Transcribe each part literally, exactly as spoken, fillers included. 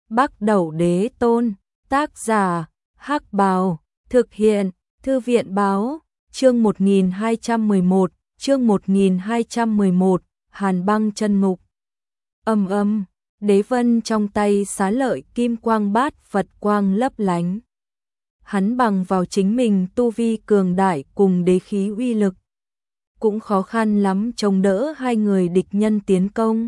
Bắc Đẩu Đế Tôn, tác giả, Hắc Bào, thực hiện, Thư viện Báo, chương một nghìn hai trăm mười một, chương một nghìn hai trăm mười một, Hàn Băng Chân Ngục. Âm âm, đế vân trong tay xá lợi kim quang bát Phật quang lấp lánh. Hắn bằng vào chính mình tu vi cường đại cùng đế khí uy lực, cũng khó khăn lắm chống đỡ hai người địch nhân tiến công.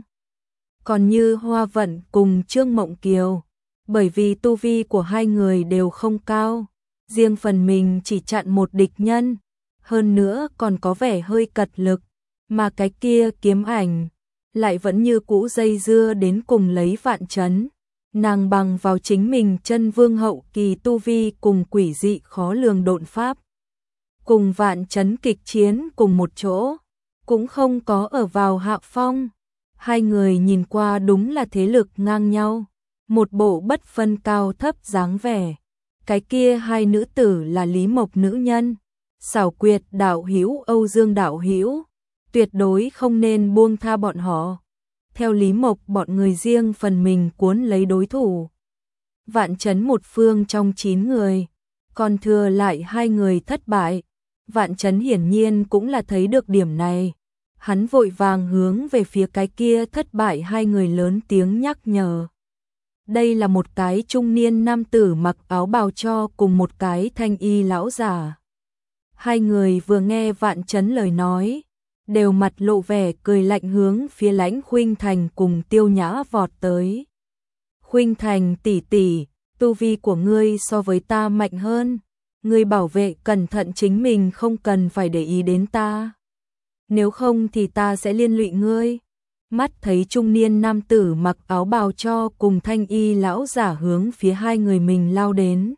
Còn như Hoa Vận cùng Trương Mộng Kiều, bởi vì tu vi của hai người đều không cao, riêng phần mình chỉ chặn một địch nhân, hơn nữa còn có vẻ hơi cật lực, mà cái kia Kiếm Ảnh lại vẫn như cũ dây dưa đến cùng lấy Vạn Chấn. Nàng bằng vào chính mình chân vương hậu kỳ tu vi cùng quỷ dị khó lường độn pháp, cùng Vạn Chấn kịch chiến cùng một chỗ, cũng không có ở vào hạ phong. Hai người nhìn qua đúng là thế lực ngang nhau, một bộ bất phân cao thấp dáng vẻ. Cái kia hai nữ tử là Lý Mộc nữ nhân, Xảo Quyệt đạo hữu Âu Dương đạo hữu, tuyệt đối không nên buông tha bọn họ. Theo Lý Mộc, bọn người riêng phần mình cuốn lấy đối thủ. Vạn Chấn một phương trong chín người, còn thừa lại hai người thất bại. Vạn Chấn hiển nhiên cũng là thấy được điểm này. Hắn vội vàng hướng về phía cái kia thất bại hai người lớn tiếng nhắc nhở. Đây là một cái trung niên nam tử mặc áo bào cho cùng một cái thanh y lão giả. Hai người vừa nghe Vạn Chấn lời nói, đều mặt lộ vẻ cười lạnh hướng phía Lãnh Khuynh Thành cùng Tiêu Nhã vọt tới. Khuynh Thành tỷ tỷ, tu vi của ngươi so với ta mạnh hơn, ngươi bảo vệ cẩn thận chính mình, không cần phải để ý đến ta. Nếu không thì ta sẽ liên lụy ngươi. Mắt thấy trung niên nam tử mặc áo bào cho cùng thanh y lão giả hướng phía hai người mình lao đến.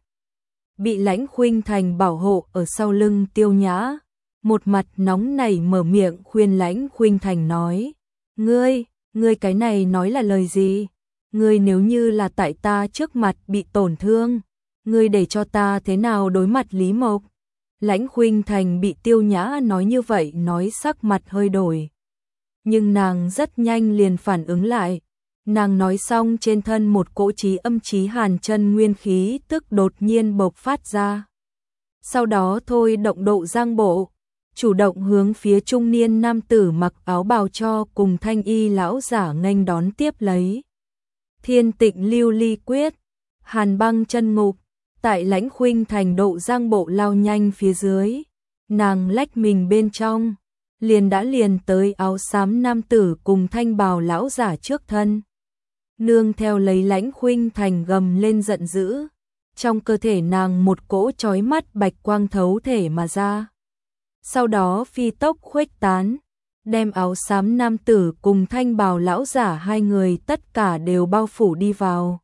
Bị Lãnh Khuynh Thành bảo hộ ở sau lưng Tiêu Nhã, một mặt nóng nảy mở miệng khuyên Lãnh Khuynh Thành nói: Ngươi, ngươi cái này nói là lời gì? Ngươi nếu như là tại ta trước mặt bị tổn thương, ngươi để cho ta thế nào đối mặt Lý Mộc? Lãnh Khuynh Thành bị Tiêu Nhã nói như vậy nói sắc mặt hơi đổi. Nhưng nàng rất nhanh liền phản ứng lại. Nàng nói xong trên thân một cỗ chí âm chí hàn chân nguyên khí tức đột nhiên bộc phát ra. Sau đó thôi động độ giang bộ, chủ động hướng phía trung niên nam tử mặc áo bào cho cùng thanh y lão giả nghênh đón tiếp lấy. Thiên Tịnh Lưu Ly Quyết, Hàn Băng Chân Ngục. Tại Lãnh Khuynh Thành độ giang bộ lao nhanh phía dưới, nàng lách mình bên trong, liền đã liền tới áo xám nam tử cùng thanh bào lão giả trước thân. Nương theo lấy Lãnh Khuynh Thành gầm lên giận dữ, trong cơ thể nàng một cỗ chói mắt bạch quang thấu thể mà ra. Sau đó phi tốc khuếch tán, đem áo xám nam tử cùng thanh bào lão giả hai người tất cả đều bao phủ đi vào.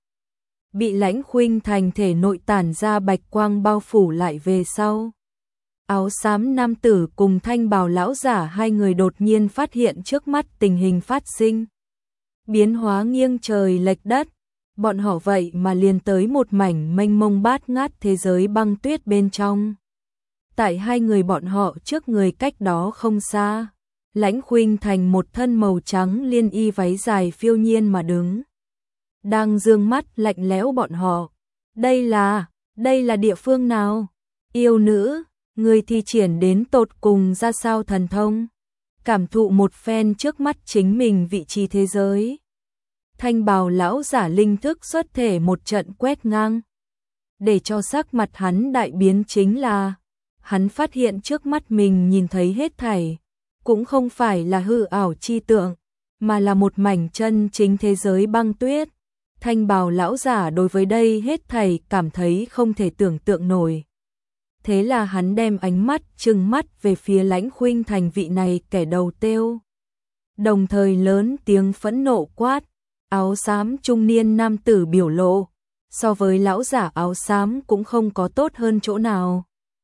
Bị Lãnh Khuynh Thành thể nội tản ra bạch quang bao phủ lại về sau. Áo xám nam tử cùng thanh bào lão giả hai người đột nhiên phát hiện trước mắt tình hình phát sinh. Biến hóa nghiêng trời lệch đất, bọn họ vậy mà liền tới một mảnh mênh mông bát ngát thế giới băng tuyết bên trong. Tại hai người bọn họ trước người cách đó không xa, Lãnh Khuynh Thành một thân màu trắng liên y váy dài phiêu nhiên mà đứng. Đang dương mắt lạnh lẽo bọn họ. Đây là, đây là địa phương nào? Yêu nữ, người thi triển đến tột cùng ra sao thần thông? Cảm thụ một phen trước mắt chính mình vị trí thế giới. Thanh bào lão giả linh thức xuất thể một trận quét ngang. Để cho sắc mặt hắn đại biến chính là, hắn phát hiện trước mắt mình nhìn thấy hết thảy, cũng không phải là hư ảo chi tượng, mà là một mảnh chân chính thế giới băng tuyết. Thanh bào lão giả đối với đây hết thảy cảm thấy không thể tưởng tượng nổi. Thế là hắn đem ánh mắt trừng mắt về phía Lãnh Khuynh Thành vị này kẻ đầu têu. Đồng thời lớn tiếng phẫn nộ quát, áo xám trung niên nam tử biểu lộ, so với lão giả áo xám cũng không có tốt hơn chỗ nào.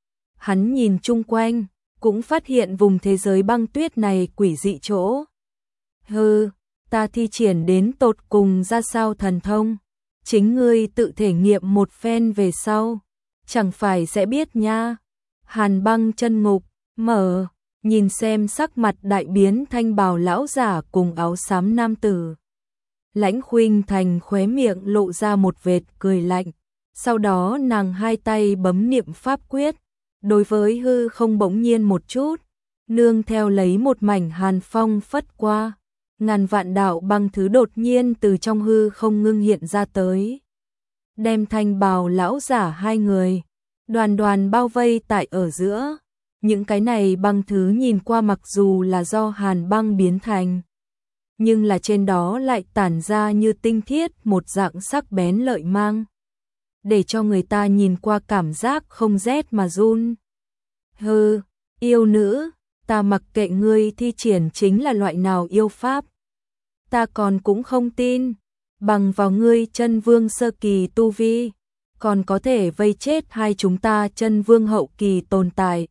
Hắn nhìn chung quanh, cũng phát hiện vùng thế giới băng tuyết này quỷ dị chỗ. Hừ, ta thi triển đến tột cùng ra sao thần thông, chính ngươi tự thể nghiệm một phen về sau, chẳng phải sẽ biết nha. Hàn Băng Chân Ngục, mở, nhìn xem sắc mặt đại biến thanh bào lão giả cùng áo xám nam tử. Lãnh Khuynh Thành khóe miệng lộ ra một vệt cười lạnh, sau đó nàng hai tay bấm niệm pháp quyết, đối với hư không bỗng nhiên một chút, nương theo lấy một mảnh hàn phong phất qua, ngàn vạn đạo băng thứ đột nhiên từ trong hư không ngưng hiện ra tới, đem Thanh Bào lão giả hai người đoàn đoàn bao vây tại ở giữa. Những cái này băng thứ nhìn qua mặc dù là do hàn băng biến thành, nhưng là trên đó lại tản ra như tinh thiết một dạng sắc bén lợi mang, để cho người ta nhìn qua cảm giác không rét mà run. Hừ, yêu nữ, ta mặc kệ ngươi thi triển chính là loại nào yêu pháp, ta còn cũng không tin, bằng vào ngươi chân vương sơ kỳ tu vi, còn có thể vây chết hai chúng ta chân vương hậu kỳ tồn tại.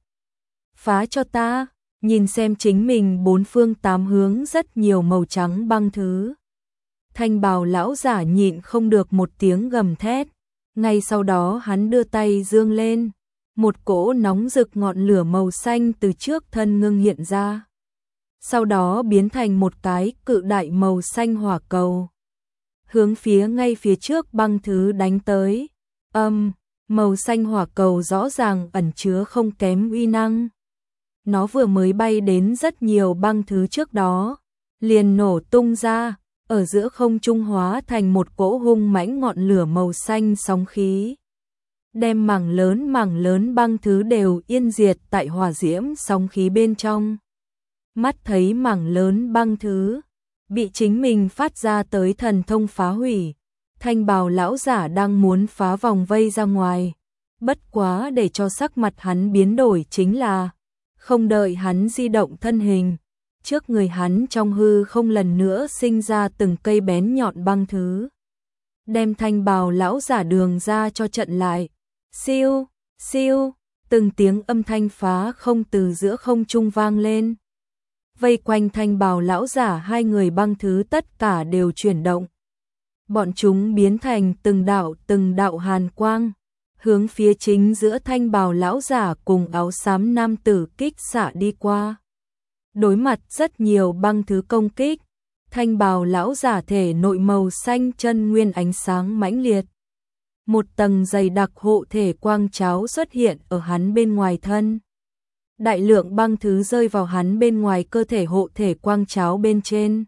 Phá cho ta, nhìn xem chính mình bốn phương tám hướng rất nhiều màu trắng băng thứ. Thanh Bào lão giả nhịn không được một tiếng gầm thét, ngay sau đó hắn đưa tay giương lên, một cỗ nóng rực ngọn lửa màu xanh từ trước thân ngưng hiện ra, sau đó biến thành một cái cự đại màu xanh hỏa cầu, hướng phía ngay phía trước băng thứ đánh tới. Âm, màu xanh hỏa cầu rõ ràng ẩn chứa không kém uy năng. Nó vừa mới bay đến rất nhiều băng thứ trước đó, liền nổ tung ra, ở giữa không trung hóa thành một cỗ hung mãnh ngọn lửa màu xanh sóng khí, đem mảng lớn mảng lớn băng thứ đều yên diệt tại hỏa diễm sóng khí bên trong. Mắt thấy mảng lớn băng thứ bị chính mình phát ra tới thần thông phá hủy, Thanh Bào lão giả đang muốn phá vòng vây ra ngoài, bất quá để cho sắc mặt hắn biến đổi chính là, không đợi hắn di động thân hình, trước người hắn trong hư không lần nữa sinh ra từng cây bén nhọn băng thứ, đem Thanh Bào lão giả đường ra cho trận lại. Siêu, siêu, từng tiếng âm thanh phá không từ giữa không trung vang lên. Vây quanh Thanh Bào lão giả hai người băng thứ tất cả đều chuyển động. Bọn chúng biến thành từng đạo từng đạo hàn quang, hướng phía chính giữa Thanh Bào lão giả cùng áo xám nam tử kích xạ đi qua. Đối mặt rất nhiều băng thứ công kích, Thanh Bào lão giả thể nội màu xanh chân nguyên ánh sáng mãnh liệt. Một tầng dày đặc hộ thể quang cháo xuất hiện ở hắn bên ngoài thân. Đại lượng băng thứ rơi vào hắn bên ngoài cơ thể hộ thể quang cháo bên trên.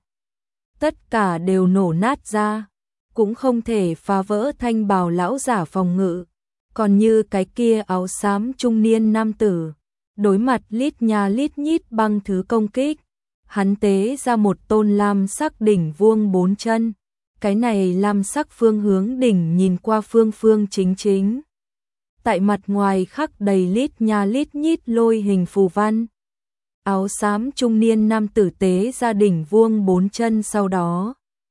Tất cả đều nổ nát ra, cũng không thể phá vỡ Thanh Bào lão giả phòng ngự. Còn như cái kia áo xám trung niên nam tử, đối mặt lít nha lít nhít băng thứ công kích, hắn tế ra một tôn lam sắc đỉnh vuông bốn chân. Cái này lam sắc phương hướng đỉnh nhìn qua phương phương chính chính. Tại mặt ngoài khắc đầy lít nha lít nhít lôi hình phù văn. Áo xám trung niên nam tử tế ra đỉnh vuông bốn chân sau đó.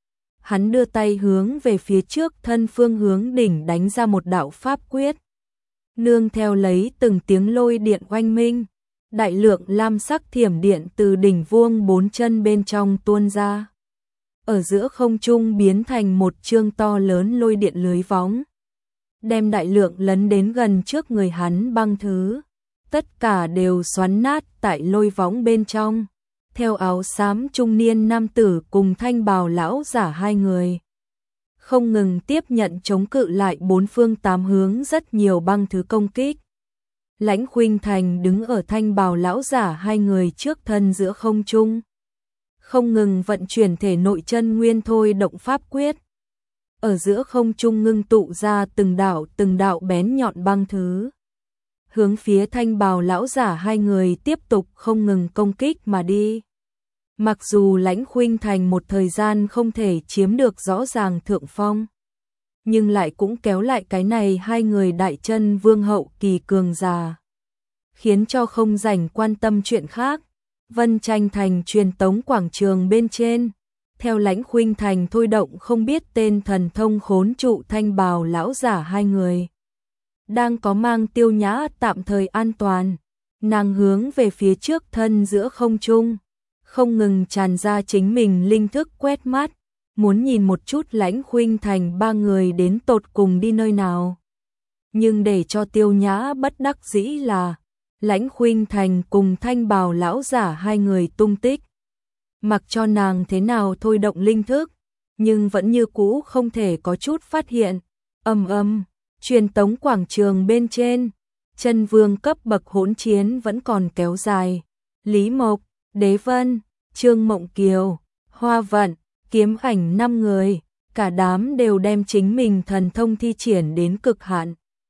Hắn đưa tay hướng về phía trước thân phương hướng đỉnh đánh ra một đạo pháp quyết. Nương theo lấy từng tiếng lôi điện oanh minh, đại lượng lam sắc thiểm điện từ đỉnh vuông bốn chân bên trong tuôn ra. Ở giữa không trung biến thành một chương to lớn lôi điện lưới võng, đem đại lượng lấn đến gần trước người hắn băng thứ, tất cả đều xoắn nát tại lôi võng bên trong. Theo áo xám trung niên nam tử cùng Thanh Bào lão giả hai người, không ngừng tiếp nhận chống cự lại bốn phương tám hướng rất nhiều băng thứ công kích. Lãnh Khuynh Thành đứng ở Thanh Bào lão giả hai người trước thân giữa không trung, không ngừng vận chuyển thể nội chân nguyên thôi động pháp quyết. Ở giữa không trung ngưng tụ ra từng đạo từng đạo bén nhọn băng thứ, hướng phía Thanh Bào lão giả hai người tiếp tục không ngừng công kích mà đi. Mặc dù Lãnh Khuynh Thành một thời gian không thể chiếm được rõ ràng thượng phong, nhưng lại cũng kéo lại cái này hai người đại chân vương hậu kỳ cường già, khiến cho không rảnh quan tâm chuyện khác. Vân Tranh Thành truyền tống quảng trường bên trên, theo Lãnh Khuynh Thành thôi động không biết tên thần thông khốn trụ Thanh Bào lão giả hai người. Đang có mang Tiêu Nhã tạm thời an toàn, nàng hướng về phía trước thân giữa không trung, không ngừng tràn ra chính mình linh thức quét mắt, muốn nhìn một chút Lãnh Khuynh Thành ba người đến tột cùng đi nơi nào. Nhưng để cho Tiêu Nhã bất đắc dĩ là Lãnh Khuynh Thành cùng Thanh Bào lão giả hai người tung tích. Mặc cho nàng thế nào thôi động linh thức, nhưng vẫn như cũ không thể có chút phát hiện. Ầm ầm, truyền tống quảng trường bên trên, chân vương cấp bậc hỗn chiến vẫn còn kéo dài. Lý Mộc, Đế Vân, Trương Mộng Kiều, Hoa Vận, Kiếm Ảnh năm người, cả đám đều đem chính mình thần thông thi triển đến cực hạn.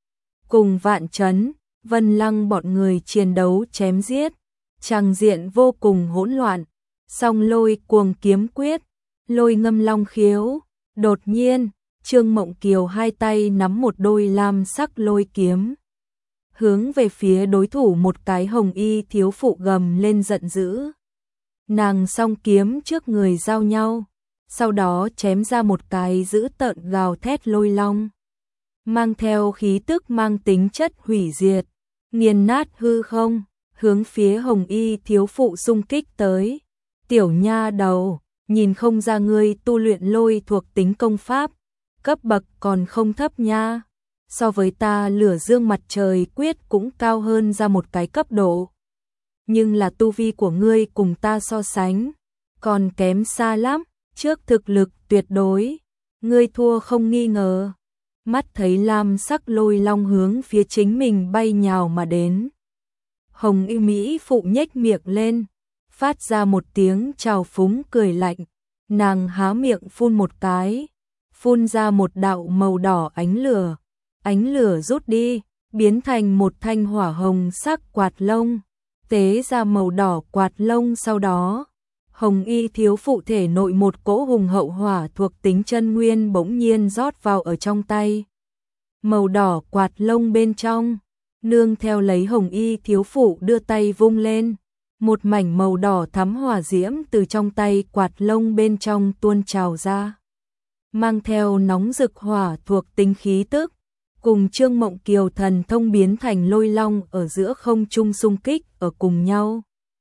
Cùng Vạn Chấn, Vân Lăng bọn người chiến đấu chém giết, tràng diện vô cùng hỗn loạn. Song Lôi Cuồng Kiếm Quyết, Lôi Ngâm Long Khiếu, đột nhiên, Trương Mộng Kiều hai tay nắm một đôi lam sắc lôi kiếm, hướng về phía đối thủ một cái hồng y thiếu phụ gầm lên giận dữ. Nàng song kiếm trước người giao nhau, sau đó chém ra một cái dữ tợn gào thét lôi long, mang theo khí tức mang tính chất hủy diệt, nghiền nát hư không, hướng phía hồng y thiếu phụ xung kích tới. Tiểu nha đầu, nhìn không ra ngươi tu luyện lôi thuộc tính công pháp, cấp bậc còn không thấp nha. So với ta Lửa Dương Mặt Trời Quyết cũng cao hơn ra một cái cấp độ. Nhưng là tu vi của ngươi cùng ta so sánh, còn kém xa lắm, trước thực lực tuyệt đối, ngươi thua không nghi ngờ. Mắt thấy lam sắc lôi long hướng phía chính mình bay nhào mà đến. Hồng y Mỹ phụ nhếch miệng lên, phát ra một tiếng trào phúng cười lạnh, nàng há miệng phun một cái, phun ra một đạo màu đỏ ánh lửa, ánh lửa rút đi, biến thành một thanh hỏa hồng sắc quạt lông, tế ra màu đỏ quạt lông. Sau đó, hồng y thiếu phụ thể nội một cỗ hùng hậu hỏa thuộc tính chân nguyên bỗng nhiên rót vào ở trong tay. Màu đỏ quạt lông bên trong, nương theo lấy hồng y thiếu phụ đưa tay vung lên, một mảnh màu đỏ thắm hỏa diễm từ trong tay quạt lông bên trong tuôn trào ra, mang theo nóng rực hỏa thuộc tính khí tức, cùng Trương Mộng Kiều thần thông biến thành lôi long ở giữa không trung xung kích ở cùng nhau.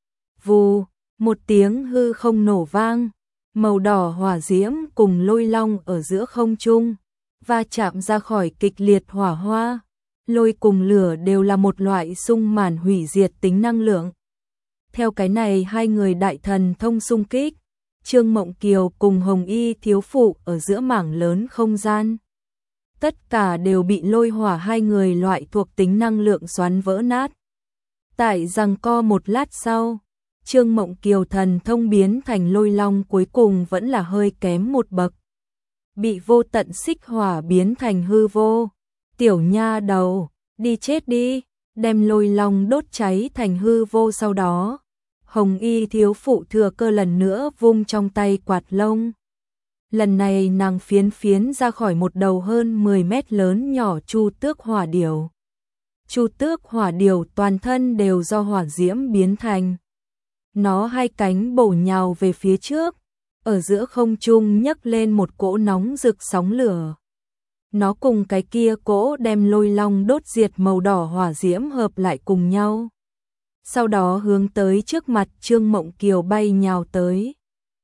Vù, một tiếng hư không nổ vang, màu đỏ hỏa diễm cùng lôi long ở giữa không trung va chạm ra khỏi kịch liệt hỏa hoa. Lôi cùng lửa đều là một loại xung màn hủy diệt tính năng lượng. Theo cái này hai người đại thần thông xung kích, Trương Mộng Kiều cùng Hồng Y thiếu phụ ở giữa mảng lớn không gian, tất cả đều bị lôi hỏa hai người loại thuộc tính năng lượng xoắn vỡ nát. Tại giằng co một lát sau, Trương Mộng Kiều thần thông biến thành lôi long cuối cùng vẫn là hơi kém một bậc, bị vô tận xích hỏa biến thành hư vô. Tiểu nha đầu, đi chết đi, đem lôi long đốt cháy thành hư vô. Sau đó, Hồng Y thiếu phụ thừa cơ lần nữa vung trong tay quạt lông. Lần này nàng phiến phiến ra khỏi một đầu hơn mười mét lớn nhỏ chu tước hỏa điểu. Chu tước hỏa điểu toàn thân đều do hỏa diễm biến thành. Nó hai cánh bổ nhào về phía trước, ở giữa không trung nhấc lên một cỗ nóng rực sóng lửa. Nó cùng cái kia cỗ đem lôi long đốt diệt màu đỏ hỏa diễm hợp lại cùng nhau. Sau đó hướng tới trước mặt Trương Mộng Kiều bay nhào tới.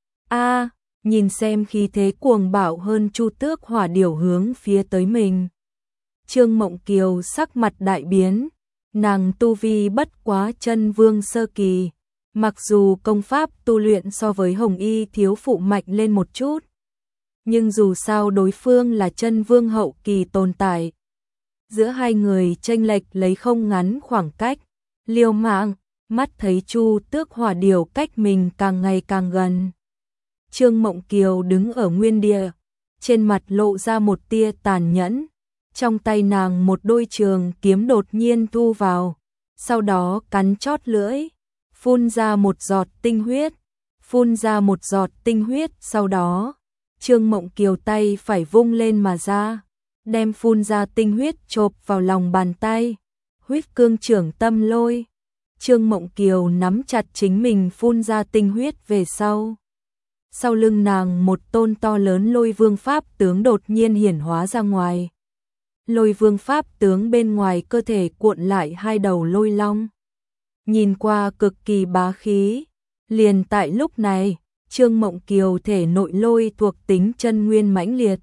A, nhìn xem khí thế cuồng bạo hơn chu tước hỏa điểu hướng phía tới mình. Trương Mộng Kiều sắc mặt đại biến, nàng tu vi bất quá chân vương sơ kỳ, mặc dù công pháp tu luyện so với Hồng Y thiếu phụ mạnh lên một chút, nhưng dù sao đối phương là chân vương hậu kỳ tồn tại. Giữa hai người chênh lệch lấy không ngắn khoảng cách, liều mạng, mắt thấy chu tước hỏa điểu cách mình càng ngày càng gần. Trương Mộng Kiều đứng ở nguyên địa, trên mặt lộ ra một tia tàn nhẫn, trong tay nàng một đôi trường kiếm đột nhiên thu vào, sau đó cắn chót lưỡi, phun ra một giọt tinh huyết, phun ra một giọt tinh huyết, sau đó Trương Mộng Kiều tay phải vung lên mà ra, đem phun ra tinh huyết chộp vào lòng bàn tay, huyết cương trưởng tâm lôi. Trương Mộng Kiều nắm chặt chính mình phun ra tinh huyết về sau. Sau lưng nàng một tôn to lớn lôi vương pháp tướng đột nhiên hiển hóa ra ngoài. Lôi vương pháp tướng bên ngoài cơ thể cuộn lại hai đầu lôi long, nhìn qua cực kỳ bá khí. Liền tại lúc này, Trương Mộng Kiều thể nội lôi thuộc tính chân nguyên mãnh liệt.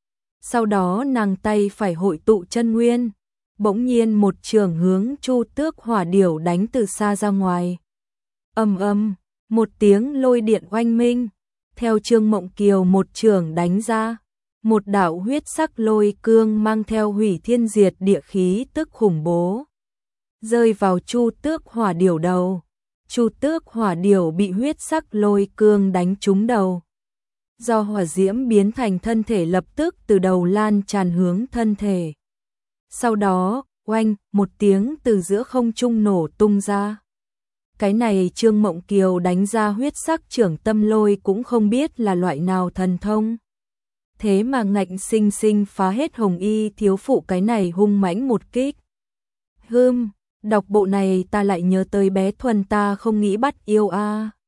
Sau đó nàng tay phải hội tụ chân nguyên, bỗng nhiên một trường hướng chu tước hỏa điểu đánh từ xa ra ngoài. Ầm ầm, một tiếng lôi điện oanh minh, theo Trương Mộng Kiều một chưởng đánh ra, một đạo huyết sắc lôi cương mang theo hủy thiên diệt địa khí tức khủng bố, rơi vào Chu Tước Hỏa Điểu đầu. Chu Tước Hỏa Điểu bị huyết sắc lôi cương đánh trúng đầu. Do hỏa diễm biến thành thân thể lập tức từ đầu lan tràn hướng thân thể. Sau đó, oanh, một tiếng từ giữa không trung nổ tung ra. Cái này Trương Mộng Kiều đánh ra huyết sắc trưởng tâm lôi cũng không biết là loại nào thần thông. Thế mà ngạnh sinh sinh phá hết Hồng Y thiếu phụ cái này hung mãnh một kích. Hưm, đọc bộ này ta lại nhớ tới bé Thuần ta không nghĩ bắt yêu a.